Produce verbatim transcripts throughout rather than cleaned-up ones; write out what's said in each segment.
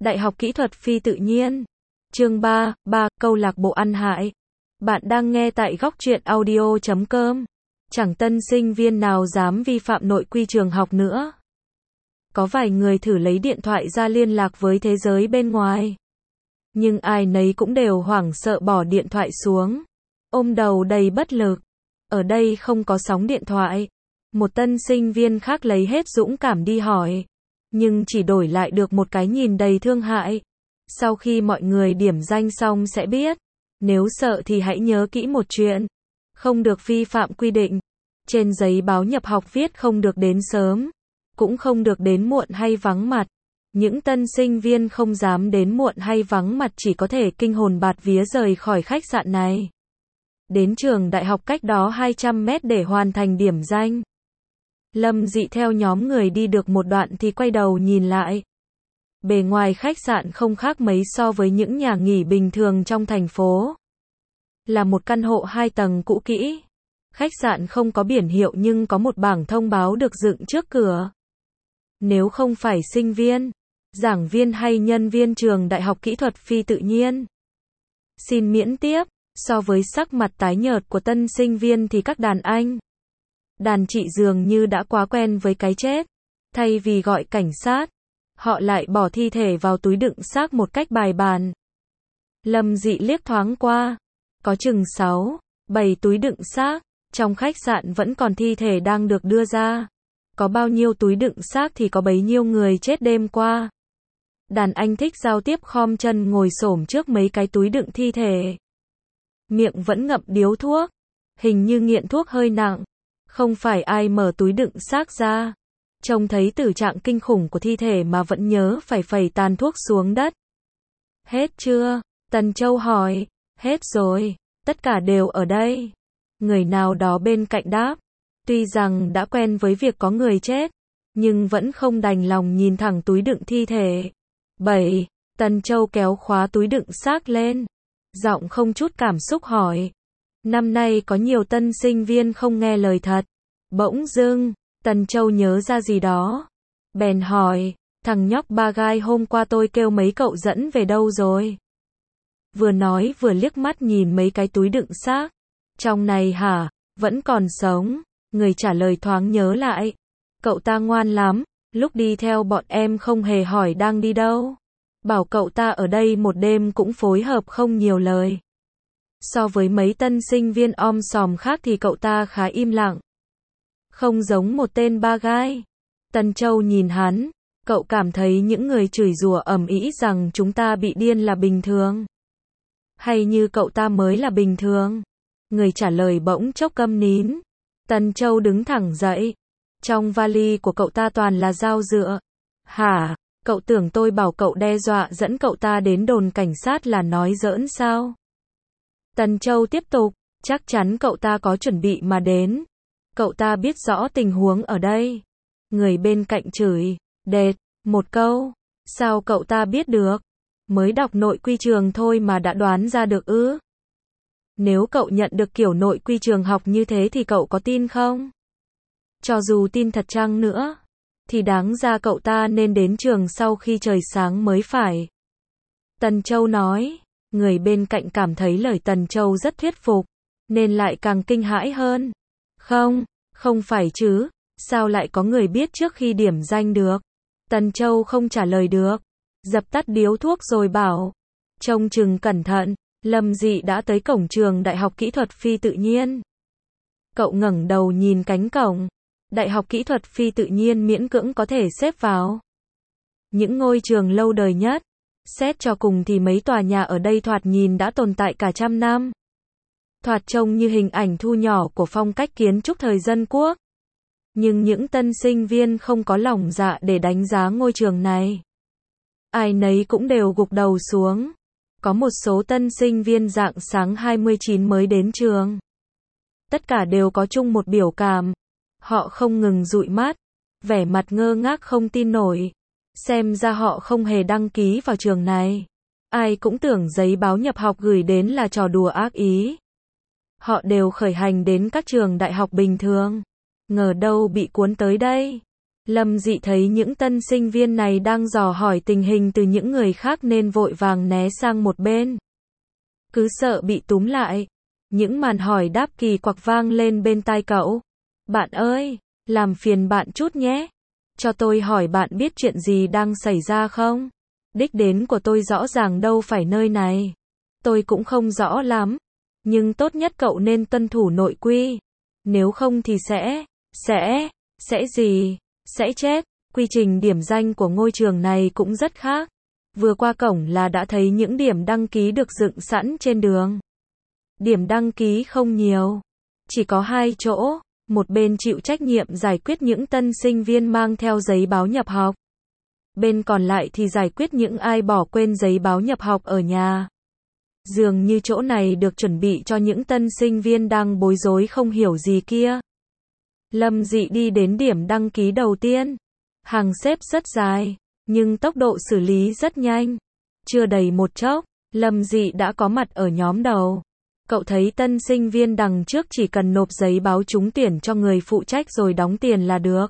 Đại học Kỹ thuật Phi Tự nhiên. Chương ba, ba, câu lạc bộ ăn hại. Bạn đang nghe tại góc truyện audio chấm com. Chẳng tân sinh viên nào dám vi phạm nội quy trường học nữa. Có vài người thử lấy điện thoại ra liên lạc với thế giới bên ngoài. Nhưng ai nấy cũng đều hoảng sợ bỏ điện thoại xuống. Ôm đầu đầy bất lực. Ở đây không có sóng điện thoại. Một tân sinh viên khác lấy hết dũng cảm đi hỏi. Nhưng chỉ đổi lại được một cái nhìn đầy thương hại. Sau khi mọi người điểm danh xong sẽ biết. Nếu sợ thì hãy nhớ kỹ một chuyện. Không được vi phạm quy định. Trên giấy báo nhập học viết không được đến sớm. Cũng không được đến muộn hay vắng mặt. Những tân sinh viên không dám đến muộn hay vắng mặt chỉ có thể kinh hồn bạt vía rời khỏi khách sạn này. Đến trường đại học cách đó hai trăm mét để hoàn thành điểm danh. Lâm Dị theo nhóm người đi được một đoạn thì quay đầu nhìn lại. Bề ngoài khách sạn không khác mấy so với những nhà nghỉ bình thường trong thành phố. Là một căn hộ hai tầng cũ kỹ. Khách sạn không có biển hiệu nhưng có một bảng thông báo được dựng trước cửa. Nếu không phải sinh viên, giảng viên hay nhân viên trường Đại học Kỹ thuật Phi Tự nhiên, xin miễn tiếp. So với sắc mặt tái nhợt của tân sinh viên thì các đàn anh, đàn chị dường như đã quá quen với cái chết. Thay vì gọi cảnh sát, họ lại bỏ thi thể vào túi đựng xác một cách bài bản. Lâm Dị liếc thoáng qua, có chừng sáu, bảy túi đựng xác. Trong khách sạn vẫn còn thi thể đang được đưa ra. Có bao nhiêu túi đựng xác thì có bấy nhiêu người chết đêm qua. Đàn anh thích giao tiếp khom chân ngồi xổm trước mấy cái túi đựng thi thể. Miệng vẫn ngậm điếu thuốc. Hình như nghiện thuốc hơi nặng. Không phải ai mở túi đựng xác ra. Trông thấy tử trạng kinh khủng của thi thể mà vẫn nhớ phải phẩy tàn thuốc xuống đất. Hết chưa? Tần Châu hỏi. Hết rồi. Tất cả đều ở đây. Người nào đó bên cạnh đáp. Tuy rằng đã quen với việc có người chết, nhưng vẫn không đành lòng nhìn thẳng túi đựng thi thể. Bảy. Tần Châu kéo khóa túi đựng xác lên. Giọng không chút cảm xúc hỏi. Năm nay có nhiều tân sinh viên không nghe lời thật. Bỗng dưng, Tần Châu nhớ ra gì đó. Bèn hỏi, thằng nhóc ba gai hôm qua tôi kêu mấy cậu dẫn về đâu rồi? Vừa nói vừa liếc mắt nhìn mấy cái túi đựng xác. Trong này hả? Vẫn còn sống. Người trả lời thoáng nhớ lại. Cậu ta ngoan lắm. Lúc đi theo bọn em không hề hỏi đang đi đâu. Bảo cậu ta ở đây một đêm cũng phối hợp không nhiều lời. So với mấy tân sinh viên om sòm khác thì cậu ta khá im lặng. Không giống một tên ba gai. Tần Châu nhìn hắn. Cậu cảm thấy những người chửi rủa ầm ĩ rằng chúng ta bị điên là bình thường. Hay như cậu ta mới là bình thường? Người trả lời bỗng chốc câm nín. Tần Châu đứng thẳng dậy. Trong vali của cậu ta toàn là dao dựa. Hả? Cậu tưởng tôi bảo cậu đe dọa dẫn cậu ta đến đồn cảnh sát là nói giỡn sao? Tần Châu tiếp tục. Chắc chắn cậu ta có chuẩn bị mà đến. Cậu ta biết rõ tình huống ở đây. Người bên cạnh chửi. Đệt. Một câu. Sao cậu ta biết được? Mới đọc nội quy trường thôi mà đã đoán ra được ư? Nếu cậu nhận được kiểu nội quy trường học như thế thì cậu có tin không? Cho dù tin thật chăng nữa, thì đáng ra cậu ta nên đến trường sau khi trời sáng mới phải. Tần Châu nói. Người bên cạnh cảm thấy lời Tần Châu rất thuyết phục, nên lại càng kinh hãi hơn. Không, không phải chứ, sao lại có người biết trước khi điểm danh được? Tần Châu không trả lời được, dập tắt điếu thuốc rồi bảo. Trông chừng cẩn thận. Lâm Dị đã tới cổng trường Đại học Kỹ thuật Phi Tự nhiên. Cậu ngẩng đầu nhìn cánh cổng. Đại học Kỹ thuật Phi Tự nhiên miễn cưỡng có thể xếp vào những ngôi trường lâu đời nhất. Xét cho cùng thì mấy tòa nhà ở đây thoạt nhìn đã tồn tại cả trăm năm. Thoạt trông như hình ảnh thu nhỏ của phong cách kiến trúc thời dân quốc. Nhưng những tân sinh viên không có lòng dạ để đánh giá ngôi trường này. Ai nấy cũng đều gục đầu xuống. Có một số tân sinh viên rạng sáng hai mươi chín mới đến trường. Tất cả đều có chung một biểu cảm. Họ không ngừng dụi mắt, vẻ mặt ngơ ngác không tin nổi. Xem ra họ không hề đăng ký vào trường này. Ai cũng tưởng giấy báo nhập học gửi đến là trò đùa ác ý. Họ đều khởi hành đến các trường đại học bình thường. Ngờ đâu bị cuốn tới đây. Lâm Dị thấy những tân sinh viên này đang dò hỏi tình hình từ những người khác nên vội vàng né sang một bên. Cứ sợ bị túm lại. Những màn hỏi đáp kỳ quặc vang lên bên tai cậu. Bạn ơi, làm phiền bạn chút nhé. Cho tôi hỏi bạn biết chuyện gì đang xảy ra không? Đích đến của tôi rõ ràng đâu phải nơi này. Tôi cũng không rõ lắm. Nhưng tốt nhất cậu nên tuân thủ nội quy. Nếu không thì sẽ, sẽ, sẽ gì? Sẽ chết. Quy trình điểm danh của ngôi trường này cũng rất khác. Vừa qua cổng là đã thấy những điểm đăng ký được dựng sẵn trên đường. Điểm đăng ký không nhiều. Chỉ có hai chỗ. Một bên chịu trách nhiệm giải quyết những tân sinh viên mang theo giấy báo nhập học. Bên còn lại thì giải quyết những ai bỏ quên giấy báo nhập học ở nhà. Dường như chỗ này được chuẩn bị cho những tân sinh viên đang bối rối không hiểu gì kia. Lâm Dị đi đến điểm đăng ký đầu tiên. Hàng xếp rất dài, nhưng tốc độ xử lý rất nhanh. Chưa đầy một chốc, Lâm Dị đã có mặt ở nhóm đầu. Cậu thấy tân sinh viên đằng trước chỉ cần nộp giấy báo trúng tuyển cho người phụ trách rồi đóng tiền là được.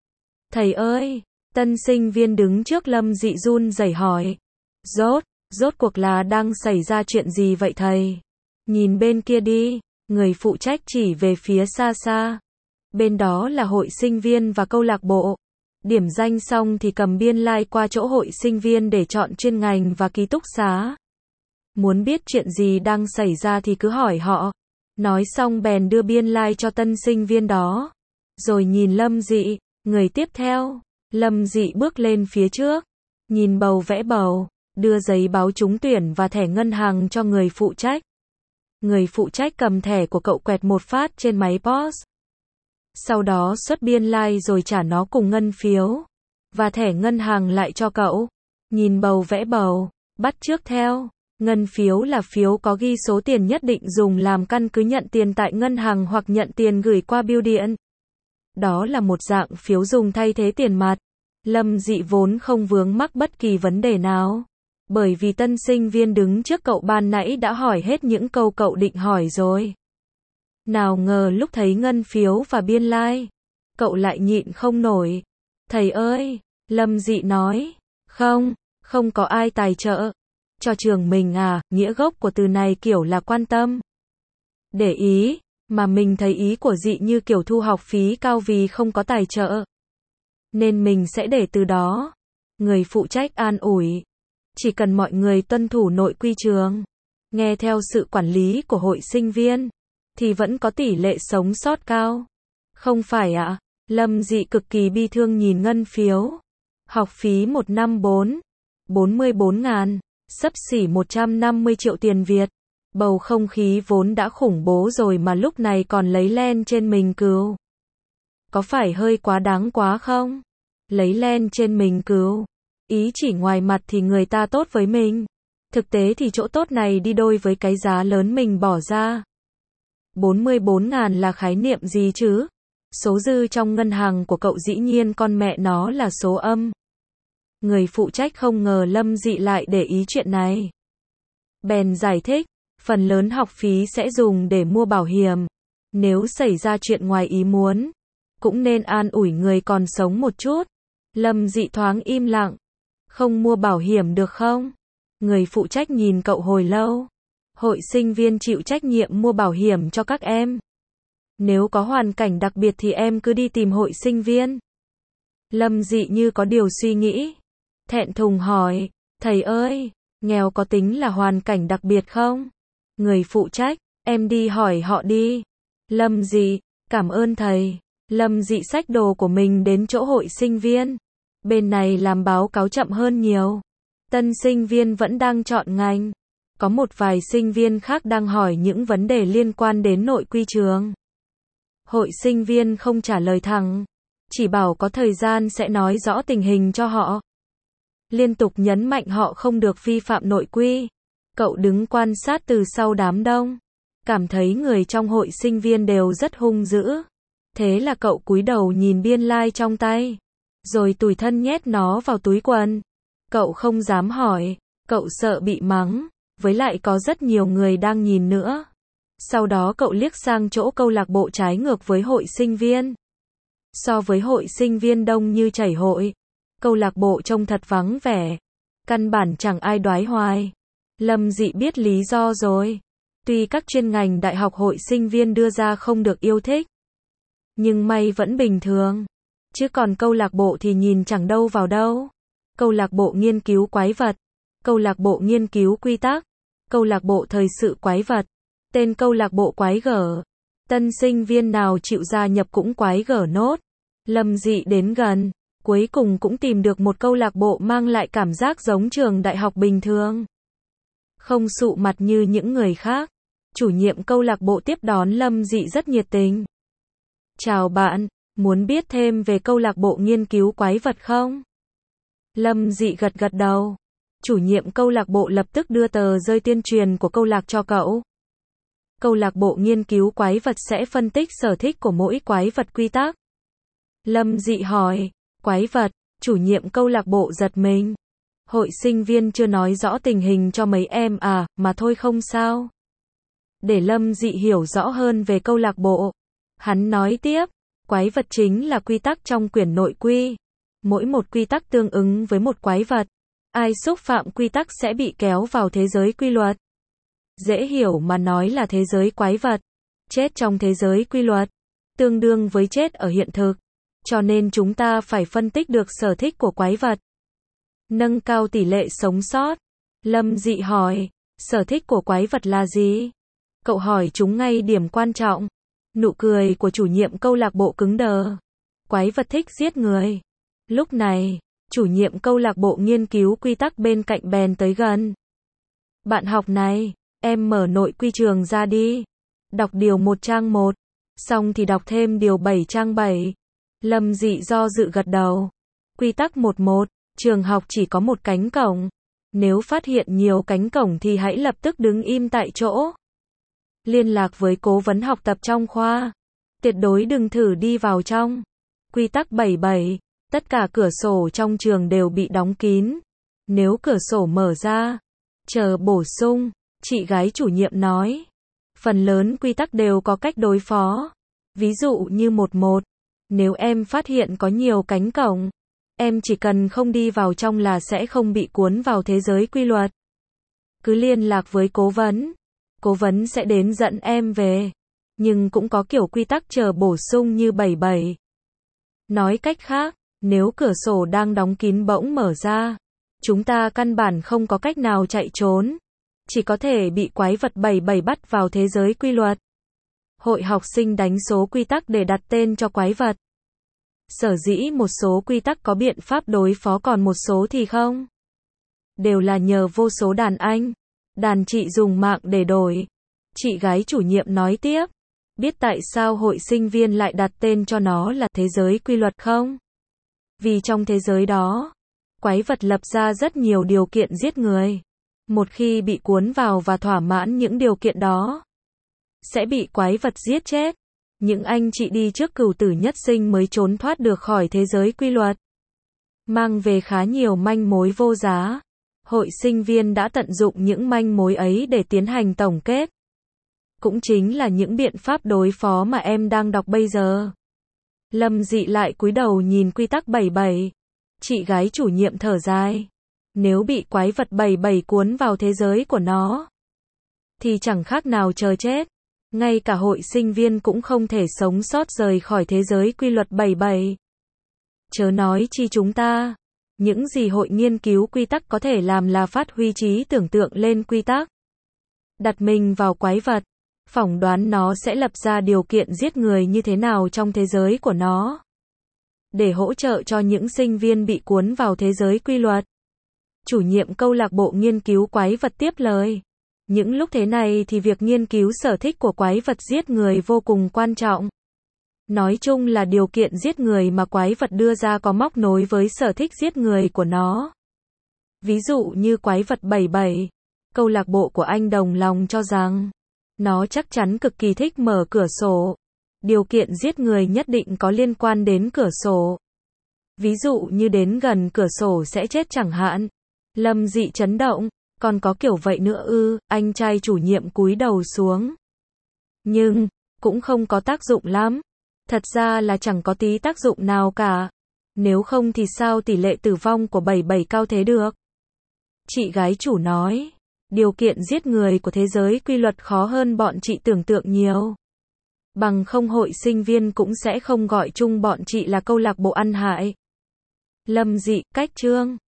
Thầy ơi, tân sinh viên đứng trước Lâm Dị run rẩy hỏi. Rốt, rốt cuộc là đang xảy ra chuyện gì vậy thầy? Nhìn bên kia đi, người phụ trách chỉ về phía xa xa. Bên đó là hội sinh viên và câu lạc bộ. Điểm danh xong thì cầm biên lai qua chỗ hội sinh viên để chọn chuyên ngành và ký túc xá. Muốn biết chuyện gì đang xảy ra thì cứ hỏi họ. Nói xong bèn đưa biên lai cho tân sinh viên đó. Rồi nhìn Lâm Dị, người tiếp theo. Lâm Dị bước lên phía trước. Nhìn bầu vẽ bầu. Đưa giấy báo trúng tuyển và thẻ ngân hàng cho người phụ trách. Người phụ trách cầm thẻ của cậu quẹt một phát trên máy pê o ét. Sau đó xuất biên lai rồi trả nó cùng ngân phiếu. Và thẻ ngân hàng lại cho cậu. Nhìn bầu vẽ bầu. Bắt chước theo. Ngân phiếu là phiếu có ghi số tiền nhất định dùng làm căn cứ nhận tiền tại ngân hàng hoặc nhận tiền gửi qua bưu điện. Đó là một dạng phiếu dùng thay thế tiền mặt. Lâm Dị vốn không vướng mắc bất kỳ vấn đề nào. Bởi vì tân sinh viên đứng trước cậu ban nãy đã hỏi hết những câu cậu định hỏi rồi. Nào ngờ lúc thấy ngân phiếu và biên lai, cậu lại nhịn không nổi. Thầy ơi, Lâm Dị nói, không, không có ai tài trợ cho trường mình à, nghĩa gốc của từ này kiểu là quan tâm. Để ý, mà mình thấy ý của Dị như kiểu thu học phí cao vì không có tài trợ. Nên mình sẽ để từ đó. Người phụ trách an ủi. Chỉ cần mọi người tuân thủ nội quy trường, nghe theo sự quản lý của hội sinh viên, thì vẫn có tỷ lệ sống sót cao. Không phải ạ? À? Lâm Dị cực kỳ bi thương nhìn ngân phiếu. Học phí một năm bốn, bốn mươi bốn ngàn, xấp xỉ một trăm năm mươi triệu tiền Việt. Bầu không khí vốn đã khủng bố rồi mà lúc này còn lấy len trên mình cừu. Có phải hơi quá đáng quá không? Lấy len trên mình cừu. Ý chỉ ngoài mặt thì người ta tốt với mình. Thực tế thì chỗ tốt này đi đôi với cái giá lớn mình bỏ ra. bốn mươi bốn ngàn là khái niệm gì chứ? Số dư trong ngân hàng của cậu dĩ nhiên con mẹ nó là số âm. Người phụ trách không ngờ Lâm Dị lại để ý chuyện này. Bèn giải thích, phần lớn học phí sẽ dùng để mua bảo hiểm. Nếu xảy ra chuyện ngoài ý muốn, cũng nên an ủi người còn sống một chút. Lâm Dị thoáng im lặng. Không mua bảo hiểm được không? Người phụ trách nhìn cậu hồi lâu. Hội sinh viên chịu trách nhiệm mua bảo hiểm cho các em. Nếu có hoàn cảnh đặc biệt thì em cứ đi tìm hội sinh viên. Lâm Dị như có điều suy nghĩ. Thẹn thùng hỏi, thầy ơi, nghèo có tính là hoàn cảnh đặc biệt không? Người phụ trách, em đi hỏi họ đi. Lâm Dị, cảm ơn thầy. Lâm Dị xách đồ của mình đến chỗ hội sinh viên. Bên này làm báo cáo chậm hơn nhiều. Tân sinh viên vẫn đang chọn ngành. Có một vài sinh viên khác đang hỏi những vấn đề liên quan đến nội quy trường. Hội sinh viên không trả lời thẳng. Chỉ bảo có thời gian sẽ nói rõ tình hình cho họ. Liên tục nhấn mạnh họ không được vi phạm nội quy. Cậu đứng quan sát từ sau đám đông. Cảm thấy người trong hội sinh viên đều rất hung dữ. Thế là cậu cúi đầu nhìn biên lai trong tay. Rồi tủi thân nhét nó vào túi quần. Cậu không dám hỏi. Cậu sợ bị mắng. Với lại có rất nhiều người đang nhìn nữa. Sau đó cậu liếc sang chỗ câu lạc bộ trái ngược với hội sinh viên. So với hội sinh viên đông như chảy hội, câu lạc bộ trông thật vắng vẻ. Căn bản chẳng ai đoái hoài. Lâm Dị biết lý do rồi. Tuy các chuyên ngành đại học hội sinh viên đưa ra không được yêu thích, nhưng may vẫn bình thường. Chứ còn câu lạc bộ thì nhìn chẳng đâu vào đâu. Câu lạc bộ nghiên cứu quái vật, câu lạc bộ nghiên cứu quy tắc, câu lạc bộ thời sự quái vật, tên câu lạc bộ quái gở. Tân sinh viên nào chịu gia nhập cũng quái gở nốt. Lâm Dị đến gần, cuối cùng cũng tìm được một câu lạc bộ mang lại cảm giác giống trường đại học bình thường. Không sụ mặt như những người khác. Chủ nhiệm câu lạc bộ tiếp đón Lâm Dị rất nhiệt tình. Chào bạn, muốn biết thêm về câu lạc bộ nghiên cứu quái vật không? Lâm Dị gật gật đầu. Chủ nhiệm câu lạc bộ lập tức đưa tờ rơi tuyên truyền của câu lạc cho cậu. Câu lạc bộ nghiên cứu quái vật sẽ phân tích sở thích của mỗi quái vật quy tắc. Lâm Dị hỏi, quái vật, chủ nhiệm câu lạc bộ giật mình. Hội sinh viên chưa nói rõ tình hình cho mấy em à, mà thôi không sao. Để Lâm Dị hiểu rõ hơn về câu lạc bộ, hắn nói tiếp, quái vật chính là quy tắc trong quyển nội quy. Mỗi một quy tắc tương ứng với một quái vật. Ai xúc phạm quy tắc sẽ bị kéo vào thế giới quy luật. Dễ hiểu mà nói là thế giới quái vật. Chết trong thế giới quy luật, tương đương với chết ở hiện thực. Cho nên chúng ta phải phân tích được sở thích của quái vật. Nâng cao tỷ lệ sống sót. Lâm Dị hỏi, sở thích của quái vật là gì? Cậu hỏi chúng ngay điểm quan trọng. Nụ cười của chủ nhiệm câu lạc bộ cứng đờ. Quái vật thích giết người. Lúc này, chủ nhiệm câu lạc bộ nghiên cứu quy tắc bên cạnh bèn tới gần. Bạn học này, em mở nội quy trường ra đi. Đọc điều một trang một. Xong thì đọc thêm điều bảy trang bảy. Lâm Dị do dự gật đầu. Quy tắc một một, trường học chỉ có một cánh cổng. Nếu phát hiện nhiều cánh cổng thì hãy lập tức đứng im tại chỗ. Liên lạc với cố vấn học tập trong khoa. Tuyệt đối đừng thử đi vào trong. Quy tắc bảy bảy, tất cả cửa sổ trong trường đều bị đóng kín. Nếu cửa sổ mở ra, chờ bổ sung, chị gái chủ nhiệm nói. Phần lớn quy tắc đều có cách đối phó. Ví dụ như một một, nếu em phát hiện có nhiều cánh cổng, em chỉ cần không đi vào trong là sẽ không bị cuốn vào thế giới quy luật. Cứ liên lạc với cố vấn. Cố vấn sẽ đến dẫn em về. Nhưng cũng có kiểu quy tắc chờ bổ sung như bảy bảy. Nói cách khác, nếu cửa sổ đang đóng kín bỗng mở ra, chúng ta căn bản không có cách nào chạy trốn. Chỉ có thể bị quái vật bảy bảy bắt vào thế giới quy luật. Hội học sinh đánh số quy tắc để đặt tên cho quái vật. Sở dĩ một số quy tắc có biện pháp đối phó còn một số thì không. Đều là nhờ vô số đàn anh, đàn chị dùng mạng để đổi. Chị gái chủ nhiệm nói tiếp. Biết tại sao hội sinh viên lại đặt tên cho nó là thế giới quy luật không? Vì trong thế giới đó, quái vật lập ra rất nhiều điều kiện giết người. Một khi bị cuốn vào và thỏa mãn những điều kiện đó, sẽ bị quái vật giết chết. Những anh chị đi trước cửu tử nhất sinh mới trốn thoát được khỏi thế giới quy luật. Mang về khá nhiều manh mối vô giá. Hội sinh viên đã tận dụng những manh mối ấy để tiến hành tổng kết. Cũng chính là những biện pháp đối phó mà em đang đọc bây giờ. Lâm Dị lại cúi đầu nhìn quy tắc bảy bảy. Chị gái chủ nhiệm thở dài. Nếu bị quái vật bảy bảy cuốn vào thế giới của nó, thì chẳng khác nào chờ chết. Ngay cả hội sinh viên cũng không thể sống sót rời khỏi thế giới quy luật bảy bảy. Chớ nói chi chúng ta. Những gì hội nghiên cứu quy tắc có thể làm là phát huy trí tưởng tượng lên quy tắc. Đặt mình vào quái vật. Phỏng đoán nó sẽ lập ra điều kiện giết người như thế nào trong thế giới của nó. Để hỗ trợ cho những sinh viên bị cuốn vào thế giới quy luật. Chủ nhiệm câu lạc bộ nghiên cứu quái vật tiếp lời. Những lúc thế này thì việc nghiên cứu sở thích của quái vật giết người vô cùng quan trọng. Nói chung là điều kiện giết người mà quái vật đưa ra có móc nối với sở thích giết người của nó. Ví dụ như quái vật bảy bảy, câu lạc bộ của anh đồng lòng cho rằng nó chắc chắn cực kỳ thích mở cửa sổ. Điều kiện giết người nhất định có liên quan đến cửa sổ. Ví dụ như đến gần cửa sổ sẽ chết chẳng hạn. Lâm Dị chấn động, còn có kiểu vậy nữa ư? Anh trai chủ nhiệm cúi đầu xuống. Nhưng cũng không có tác dụng lắm. Thật ra là chẳng có tí tác dụng nào cả. Nếu không thì sao tỷ lệ tử vong của bảy bảy cao thế được? Chị gái chủ nói. Điều kiện giết người của thế giới quy luật khó hơn bọn chị tưởng tượng nhiều. Bằng không hội sinh viên cũng sẽ không gọi chung bọn chị là câu lạc bộ ăn hại. Lâm Dị, cách chương.